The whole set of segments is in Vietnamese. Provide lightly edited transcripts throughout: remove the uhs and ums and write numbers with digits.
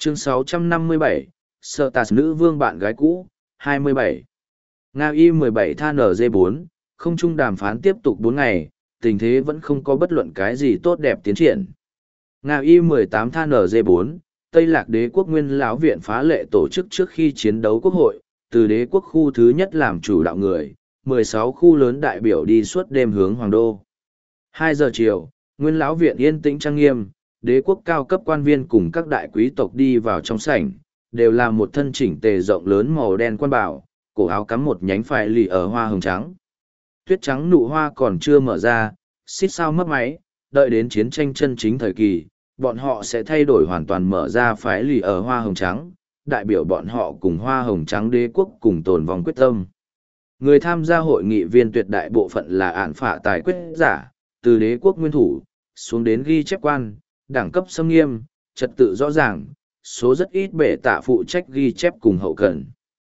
Chương 657, Sở Tạt nữ vương bạn gái cũ, 27. Nga Y-17 tha NG4, không trung đàm phán tiếp tục 4 ngày, tình thế vẫn không có bất luận cái gì tốt đẹp tiến triển. Nga Y-18 tha NG4, Tây Lạc đế quốc nguyên lão viện phá lệ tổ chức trước khi chiến đấu quốc hội, từ đế quốc khu thứ nhất làm chủ đạo người, 16 khu lớn đại biểu đi suốt đêm hướng Hoàng Đô. 2 giờ chiều, nguyên lão viện yên tĩnh trang nghiêm, đế quốc cao cấp quan viên cùng các đại quý tộc đi vào trong sảnh, đều là một thân chỉnh tề rộng lớn màu đen quan bảo, cổ áo cắm một nhánh phải lì ở hoa hồng trắng. Tuyết trắng nụ hoa còn chưa mở ra, xít sao mất máy, đợi đến chiến tranh chân chính thời kỳ, bọn họ sẽ thay đổi hoàn toàn mở ra phái lì ở hoa hồng trắng, đại biểu bọn họ cùng hoa hồng trắng đế quốc cùng tồn vong quyết tâm. Người tham gia hội nghị viên tuyệt đại bộ phận là án phạ tài quyết giả, từ đế quốc nguyên thủ, xuống đến ghi chép quan, đẳng cấp xâm nghiêm, trật tự rõ ràng, số rất ít bệ tạ phụ trách ghi chép cùng hậu cần.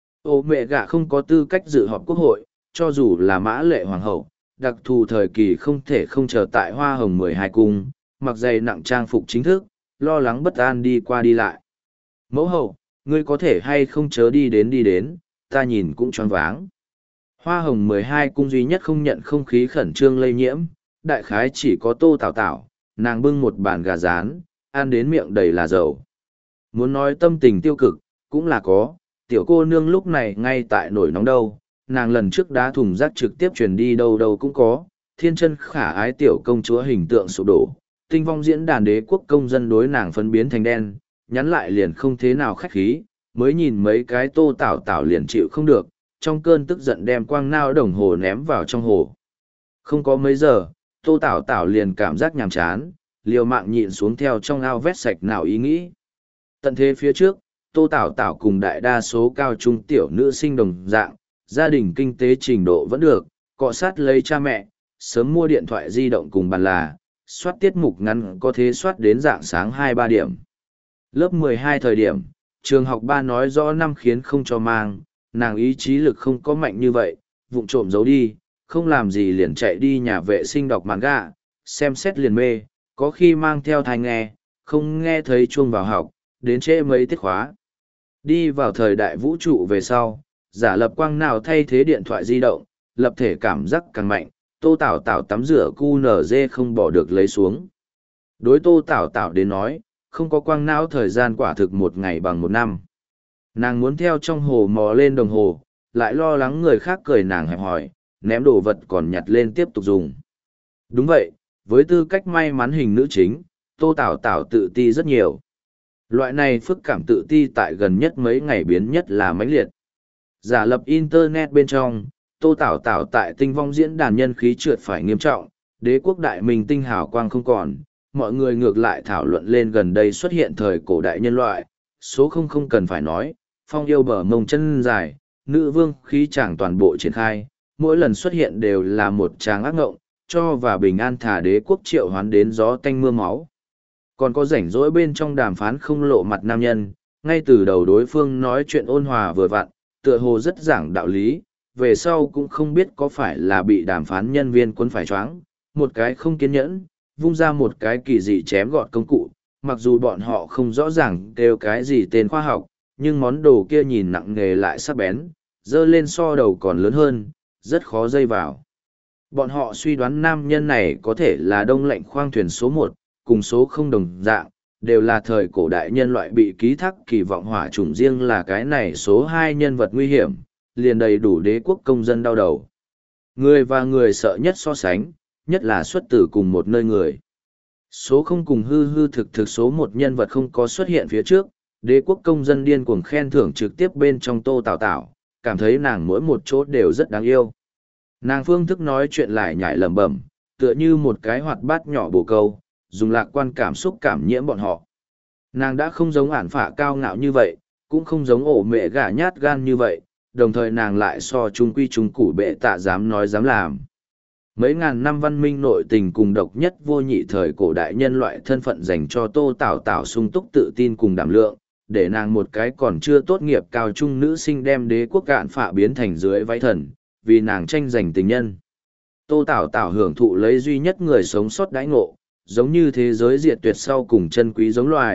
Ô mẹ gạ không có tư cách dự họp quốc hội, cho dù là mã lệ hoàng hậu, đặc thù thời kỳ không thể không chờ tại hoa hồng 12 cung, mặc dày nặng trang phục chính thức, lo lắng bất an đi qua đi lại. Mẫu hậu, ngươi có thể hay không chớ đi đến, ta nhìn cũng choáng váng. Hoa hồng 12 cung duy nhất không nhận không khí khẩn trương lây nhiễm, đại khái chỉ có Tô Tảo Tảo, nàng bưng một bàn gà rán, ăn đến miệng đầy là dầu. Muốn nói tâm tình tiêu cực, cũng là có, tiểu cô nương lúc này ngay tại nổi nóng đâu, nàng lần trước đá thùng rác trực tiếp truyền đi đâu đâu cũng có, thiên chân khả ái tiểu công chúa hình tượng sụp đổ, tinh vong diễn đàn đế quốc công dân đối nàng phân biến thành đen, nhắn lại liền không thế nào khách khí, mới nhìn mấy cái Tô Tảo Tảo liền chịu không được, trong cơn tức giận đem quang nao đồng hồ ném vào trong hồ. Không có mấy giờ, Tô Tảo Tảo liền cảm giác nhàm chán, liều mạng nhịn xuống theo trong ao vét sạch nào ý nghĩ. Tận thế phía trước, Tô Tảo Tảo cùng đại đa số cao trung tiểu nữ sinh đồng dạng, gia đình kinh tế trình độ vẫn được, cọ sát lấy cha mẹ, sớm mua điện thoại di động cùng bàn là, soát tiết mục ngắn có thể soát đến dạng sáng 2-3 điểm. Lớp 12 thời điểm, trường học ba nói rõ năm khiến không cho mang, nàng ý chí lực không có mạnh như vậy, vụng trộm giấu đi, không làm gì liền chạy đi nhà vệ sinh đọc manga, xem xét liền mê, có khi mang theo thai nghe, không nghe thấy chuông vào học, đến trễ mấy tiết khóa. Đi vào thời đại vũ trụ về sau, giả lập quang nào thay thế điện thoại di động, lập thể cảm giác càng mạnh, Tô Tảo Tảo tắm rửa QNZ không bỏ được lấy xuống. Đối Tô Tảo Tảo đến nói, không có quang não thời gian quả thực 1 ngày bằng 1 năm. Nàng muốn theo trong hồ mò lên đồng hồ, lại lo lắng người khác cười nàng hẹp hỏi, ném đồ vật còn nhặt lên tiếp tục dùng. Đúng vậy, với tư cách may mắn hình nữ chính, Tô Tảo Tảo tự ti rất nhiều. Loại này phức cảm tự ti tại gần nhất mấy ngày biến nhất là mãnh liệt. Giả lập Internet bên trong, Tô Tảo Tảo tại tinh vong diễn đàn nhân khí trượt phải nghiêm trọng, đế quốc đại minh tinh hào quang không còn, mọi người ngược lại thảo luận lên gần đây xuất hiện thời cổ đại nhân loại, số không cần phải nói, phong yêu bờ mông chân dài, nữ vương khí chàng toàn bộ triển khai, mỗi lần xuất hiện đều là một tràng ác ngộng, cho và bình an thả đế quốc triệu hoán đến gió tanh mưa máu. Còn có rảnh rỗi bên trong đàm phán không lộ mặt nam nhân, ngay từ đầu đối phương nói chuyện ôn hòa vừa vặn, tựa hồ rất giảng đạo lý, về sau cũng không biết có phải là bị đàm phán nhân viên quân phải choáng, một cái không kiên nhẫn, vung ra một cái kỳ dị chém gọt công cụ, mặc dù bọn họ không rõ ràng kêu cái gì tên khoa học, nhưng món đồ kia nhìn nặng nề lại sắc bén, dơ lên so đầu còn lớn hơn, rất khó dây vào. Bọn họ suy đoán nam nhân này có thể là đông lạnh khoang thuyền số 1, cùng số không đồng dạng, đều là thời cổ đại nhân loại bị ký thác kỳ vọng hỏa chủng riêng là cái này số 2 nhân vật nguy hiểm, liền đầy đủ đế quốc công dân đau đầu. Người và người sợ nhất so sánh, nhất là xuất từ cùng một nơi người. Số không cùng hư thực số 1 nhân vật không có xuất hiện phía trước, đế quốc công dân điên cuồng khen thưởng trực tiếp bên trong Tô Tảo Tảo, cảm thấy nàng mỗi một chỗ đều rất đáng yêu. Nàng phương thức nói chuyện lại nhảy lẩm bẩm, tựa như một cái hoạt bát nhỏ bồ câu, dùng lạc quan cảm xúc cảm nhiễm bọn họ. Nàng đã không giống ản phả cao ngạo như vậy, cũng không giống ổ mẹ gà nhát gan như vậy, đồng thời nàng lại so trung quy trung củ bệ tạ dám nói dám làm. Mấy ngàn năm văn minh nội tình cùng độc nhất vô nhị thời cổ đại nhân loại thân phận dành cho Tô Tảo Tảo sung túc tự tin cùng đảm lượng, để nàng một cái còn chưa tốt nghiệp cao trung nữ sinh đem đế quốc cạn phạ biến thành dưới váy thần, vì nàng tranh giành tình nhân. Tô Tảo Tảo hưởng thụ lấy duy nhất người sống sót đãi ngộ, giống như thế giới diệt tuyệt sau cùng chân quý giống loài,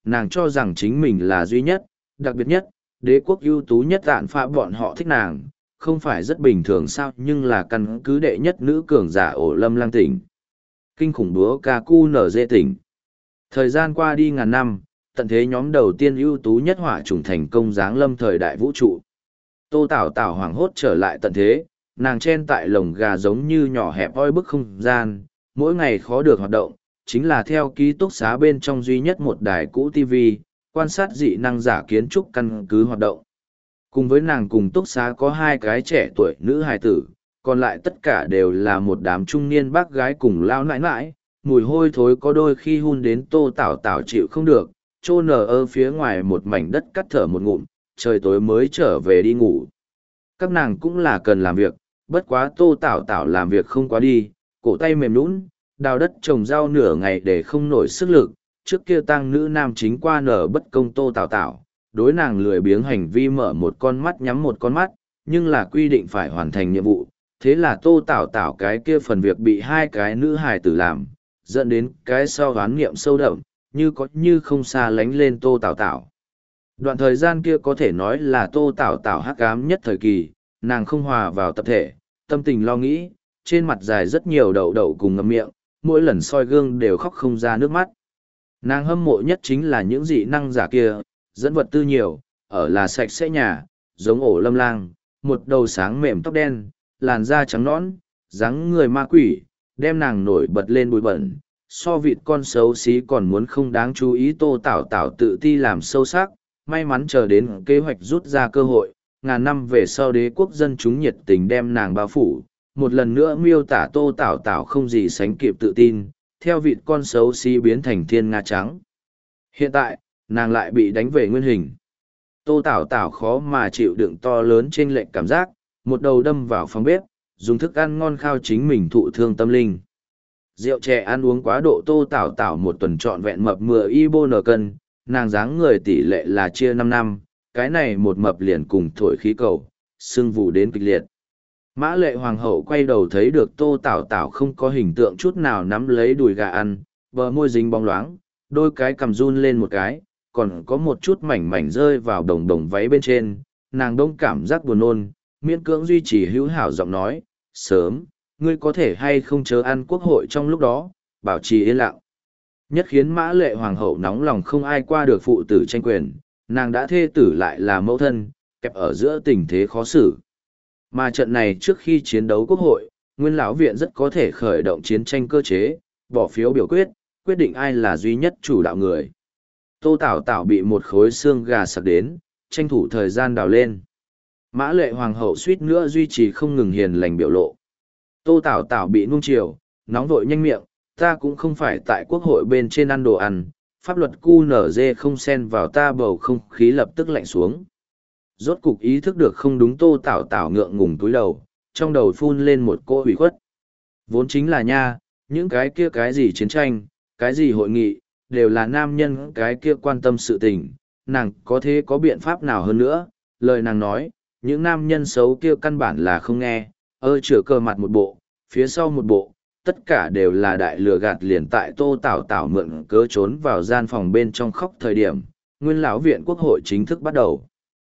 nàng cho rằng chính mình là duy nhất, đặc biệt nhất, đế quốc ưu tú nhất tạn phạ bọn họ thích nàng, không phải rất bình thường sao, nhưng là căn cứ đệ nhất nữ cường giả ổ lâm lang tỉnh. Kinh khủng búa ca cu nở dê tỉnh. Thời gian qua đi ngàn năm, tận thế nhóm đầu tiên ưu tú nhất hỏa chủng thành công giáng lâm thời đại vũ trụ. Tô Tảo Tảo hoảng hốt trở lại tận thế, nàng chen tại lồng gà giống như nhỏ hẹp oi bức không gian, mỗi ngày khó được hoạt động, chính là theo ký túc xá bên trong duy nhất một đài cũ TV, quan sát dị năng giả kiến trúc căn cứ hoạt động. Cùng với nàng cùng túc xá có hai cái trẻ tuổi nữ hài tử, còn lại tất cả đều là một đám trung niên bác gái cùng lao nãi nãi, mùi hôi thối có đôi khi hun đến Tô Tảo Tảo chịu không được, trô nở ở phía ngoài một mảnh đất cắt thở một ngụm, trời tối mới trở về đi ngủ. Các nàng cũng là cần làm việc, bất quá Tô Tảo Tảo làm việc không quá đi, cổ tay mềm nhũn, đào đất trồng rau nửa ngày để không nổi sức lực. Trước kia tăng nữ nam chính qua nở bất công Tô Tảo Tảo, đối nàng lười biếng hành vi mở một con mắt nhắm một con mắt, nhưng là quy định phải hoàn thành nhiệm vụ. Thế là Tô Tảo Tảo cái kia phần việc bị hai cái nữ hài tử làm, dẫn đến cái sau oán niệm sâu đậm, như có như không xa lánh lên Tô Tảo Tảo. Đoạn thời gian kia có thể nói là Tô Tảo Tảo hắc ám nhất thời kỳ, nàng không hòa vào tập thể, tâm tình lo nghĩ, trên mặt dài rất nhiều đậu đậu cùng ngậm miệng, mỗi lần soi gương đều khóc không ra nước mắt. Nàng hâm mộ nhất chính là những dị năng giả kia, dẫn vật tư nhiều, ở là sạch sẽ nhà, giống ổ lâm lang, một đầu sáng mềm tóc đen, làn da trắng nõn, dáng người ma quỷ, đem nàng nổi bật lên bụi bẩn, so vịt con xấu xí còn muốn không đáng chú ý. Tô Tảo Tảo tự ti làm sâu sắc, may mắn chờ đến kế hoạch rút ra cơ hội, ngàn năm về sau đế quốc dân chúng nhiệt tình đem nàng bao phủ, một lần nữa miêu tả Tô Tảo Tảo không gì sánh kịp tự tin, theo vịt con xấu xí biến thành thiên nga trắng. Hiện tại, nàng lại bị đánh về nguyên hình. Tô Tảo Tảo khó mà chịu đựng to lớn trên lệnh cảm giác, một đầu đâm vào phòng bếp, dùng thức ăn ngon khao chính mình thụ thương tâm linh. Rượu chè ăn uống quá độ, Tô Tảo Tảo một tuần trọn vẹn mập 10 ibo nở cân, nàng dáng người tỷ lệ là chia 5 năm, cái này một mập liền cùng thổi khí cầu, sưng vù đến kịch liệt. Mã Lệ Hoàng hậu quay đầu thấy được Tô Tảo Tảo không có hình tượng chút nào nắm lấy đùi gà ăn, bờ môi dính bóng loáng, đôi cái cầm run lên một cái, còn có một chút mảnh mảnh rơi vào đồng đồng váy bên trên, nàng đông cảm giác buồn nôn, miễn cưỡng duy trì hữu hảo giọng nói, sớm, ngươi có thể hay không chớ ăn quốc hội trong lúc đó, bảo trì yên lặng. Nhất khiến Mã Lệ Hoàng hậu nóng lòng không ai qua được phụ tử tranh quyền, nàng đã thê tử lại là mẫu thân, kẹp ở giữa tình thế khó xử. Mà trận này trước khi chiến đấu quốc hội, Nguyên Lão Viện rất có thể khởi động chiến tranh cơ chế, bỏ phiếu biểu quyết, quyết định ai là duy nhất chủ đạo người. Tô Tảo Tảo bị một khối xương gà sặc đến, tranh thủ thời gian đào lên. Mã Lệ Hoàng hậu suýt nữa duy trì không ngừng hiền lành biểu lộ. Tô Tảo Tảo bị nuông chiều, nóng vội nhanh miệng, ta cũng không phải tại quốc hội bên trên ăn đồ ăn, pháp luật QNZ không xen vào ta, bầu không khí lập tức lạnh xuống. Rốt cục ý thức được không đúng, Tô Tảo Tảo ngượng ngùng túi đầu, trong đầu phun lên một cỗ hủy khuất. Vốn chính là nha, những cái kia cái gì chiến tranh, cái gì hội nghị, đều là nam nhân cái kia quan tâm sự tình, nàng có thế có biện pháp nào hơn nữa, lời nàng nói, những nam nhân xấu kia căn bản là không nghe, chữa cờ mặt một bộ, phía sau một bộ, tất cả đều là đại lừa gạt. Liền tại Tô Tảo Tảo mượn cớ trốn vào gian phòng bên trong khóc thời điểm, Nguyên Lão Viện Quốc hội chính thức bắt đầu.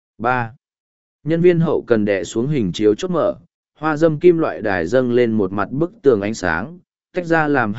3. Nhân viên hậu cần đè xuống hình chiếu chốt mở, hoa dâm kim loại đài dâng lên một mặt bức tường ánh sáng, tách ra làm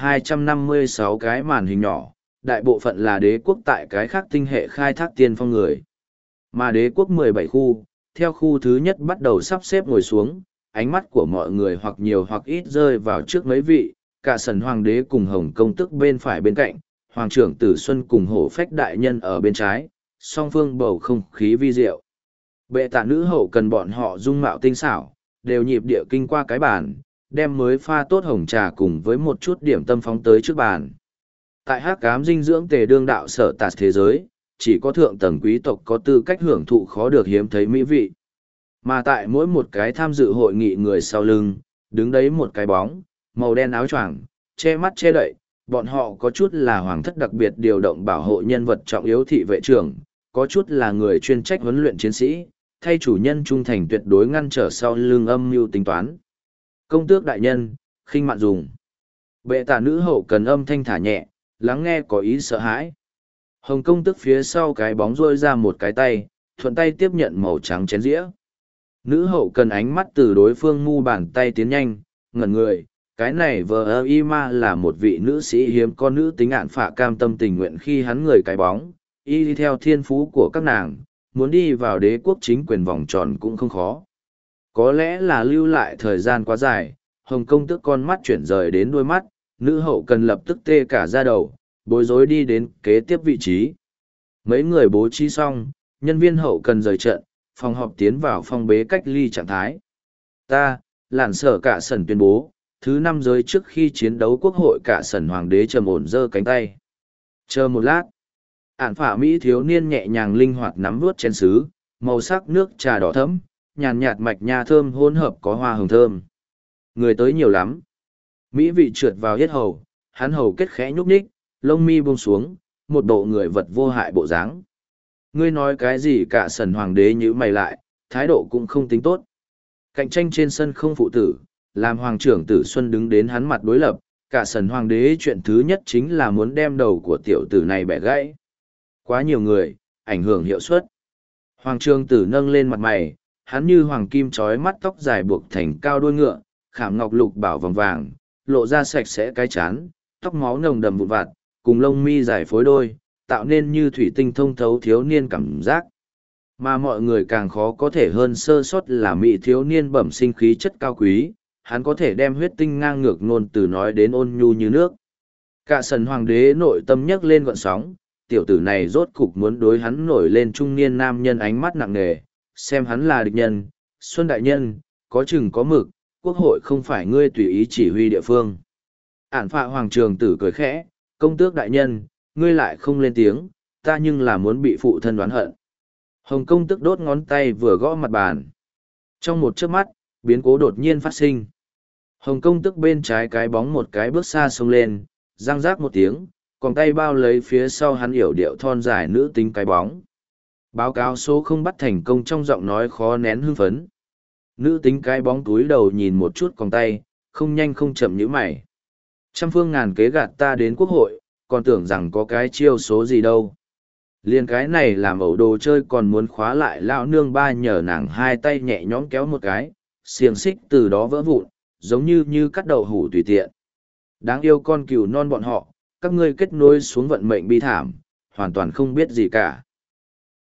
256 cái màn hình nhỏ, đại bộ phận là đế quốc tại cái khác tinh hệ khai thác tiên phong người. Mà đế quốc 17 khu, theo khu thứ nhất bắt đầu sắp xếp ngồi xuống, ánh mắt của mọi người hoặc nhiều hoặc ít rơi vào trước mấy vị, cả sần hoàng đế cùng Hồng Công tức bên phải bên cạnh, hoàng trưởng Tử Xuân cùng Hổ Phách đại nhân ở bên trái, song phương bầu không khí vi diệu. Bệ tạ nữ hậu cần bọn họ dung mạo tinh xảo, đều nhịp địa kinh qua cái bàn, đem mới pha tốt hồng trà cùng với một chút điểm tâm phóng tới trước bàn. Tại hắc ám dinh dưỡng tề đương đạo sở tạt thế giới, chỉ có thượng tầng quý tộc có tư cách hưởng thụ khó được hiếm thấy mỹ vị. Mà tại mỗi một cái tham dự hội nghị người sau lưng, đứng đấy một cái bóng, màu đen áo choàng, che mắt che đậy, bọn họ có chút là hoàng thất đặc biệt điều động bảo hộ nhân vật trọng yếu thị vệ trưởng, có chút là người chuyên trách huấn luyện chiến sĩ, thay chủ nhân trung thành tuyệt đối ngăn trở sau lưng âm mưu tính toán. Công tước đại nhân, khinh mạn dùng. Bệ tạ nữ hậu cần âm thanh thả nhẹ, lắng nghe có ý sợ hãi. Hồng công tức phía sau cái bóng rôi ra một cái tay, thuận tay tiếp nhận màu trắng chén dĩa. Nữ hậu cần ánh mắt từ đối phương mu bàn tay tiến nhanh, ngẩn người, cái này vờ y ma là một vị nữ sĩ hiếm có nữ tính ạn phạ cam tâm tình nguyện khi hắn người cái bóng, y đi theo thiên phú của các nàng, muốn đi vào đế quốc chính quyền vòng tròn cũng không khó. Có lẽ là lưu lại thời gian quá dài, Hồng công tức con mắt chuyển rời đến đôi mắt, nữ hậu cần lập tức tê cả da đầu, bối rối đi đến kế tiếp vị trí. Mấy người bố trí xong, nhân viên hậu cần rời trận, phòng họp tiến vào phòng bế cách ly trạng thái. Ta, làn sở cả sần tuyên bố, thứ 5 giới trước khi chiến đấu quốc hội cả sần hoàng đế trầm ổn giơ cánh tay. Chờ một lát, ản phả Mỹ thiếu niên nhẹ nhàng linh hoạt nắm vuốt chén sứ, màu sắc nước trà đỏ thẫm, nhàn nhạt mạch nha thơm hỗn hợp có hoa hồng thơm. Người tới nhiều lắm. Mỹ vị trượt vào yết hầu, hắn hầu kết khẽ nhúc nhích, lông mi buông xuống, một bộ người vật vô hại bộ dáng. Ngươi nói cái gì cả sần hoàng đế nhíu mày lại, thái độ cũng không tính tốt. Cạnh tranh trên sân không phụ tử, làm hoàng trưởng tử Xuân đứng đến hắn mặt đối lập, cả sần hoàng đế chuyện thứ nhất chính là muốn đem đầu của tiểu tử này bẻ gãy. Quá nhiều người, ảnh hưởng hiệu suất. Hoàng trưởng tử nâng lên mặt mày, hắn như hoàng kim trói mắt tóc dài buộc thành cao đuôi ngựa, khảm ngọc lục bảo vòng vàng, lộ ra sạch sẽ cái chán, tóc máu nồng đầm vụn vặt, cùng lông mi dài phối đôi, tạo nên như thủy tinh thông thấu thiếu niên cảm giác. Mà mọi người càng khó có thể hơn sơ sót là mỹ thiếu niên bẩm sinh khí chất cao quý, hắn có thể đem huyết tinh ngang ngược ngôn từ nói đến ôn nhu như nước. Cả sần hoàng đế nội tâm nhấc lên gọn sóng, tiểu tử này rốt cục muốn đối hắn nổi lên trung niên nam nhân ánh mắt nặng nề, xem hắn là địch nhân. Xuân đại nhân, có chừng có mực, quốc hội không phải ngươi tùy ý chỉ huy địa phương. Ản phạ hoàng trường tử cười khẽ, công tước đại nhân, ngươi lại không lên tiếng, ta nhưng là muốn bị phụ thân đoán hận. Hồng công tức đốt ngón tay vừa gõ mặt bàn. Trong một chớp mắt, biến cố đột nhiên phát sinh. Hồng công tức bên trái cái bóng một cái bước xa xông lên, răng rác một tiếng, còn tay bao lấy phía sau hắn yểu điệu thon dài nữ tính cái bóng. Báo cáo số không bắt thành công trong giọng nói khó nén hưng phấn. Nữ tính cái bóng túi đầu nhìn một chút còn tay, không nhanh không chậm nhíu mày. Trăm phương ngàn kế gạt ta đến quốc hội, còn tưởng rằng có cái chiêu số gì đâu. Liên cái này làm ẩu đồ chơi còn muốn khóa lại lão nương ba nhờ nàng hai tay nhẹ nhõm kéo một cái, xiềng xích từ đó vỡ vụn, giống như cắt đậu hủ tùy tiện. Đáng yêu con cừu non bọn họ, các ngươi kết nối xuống vận mệnh bi thảm, hoàn toàn không biết gì cả.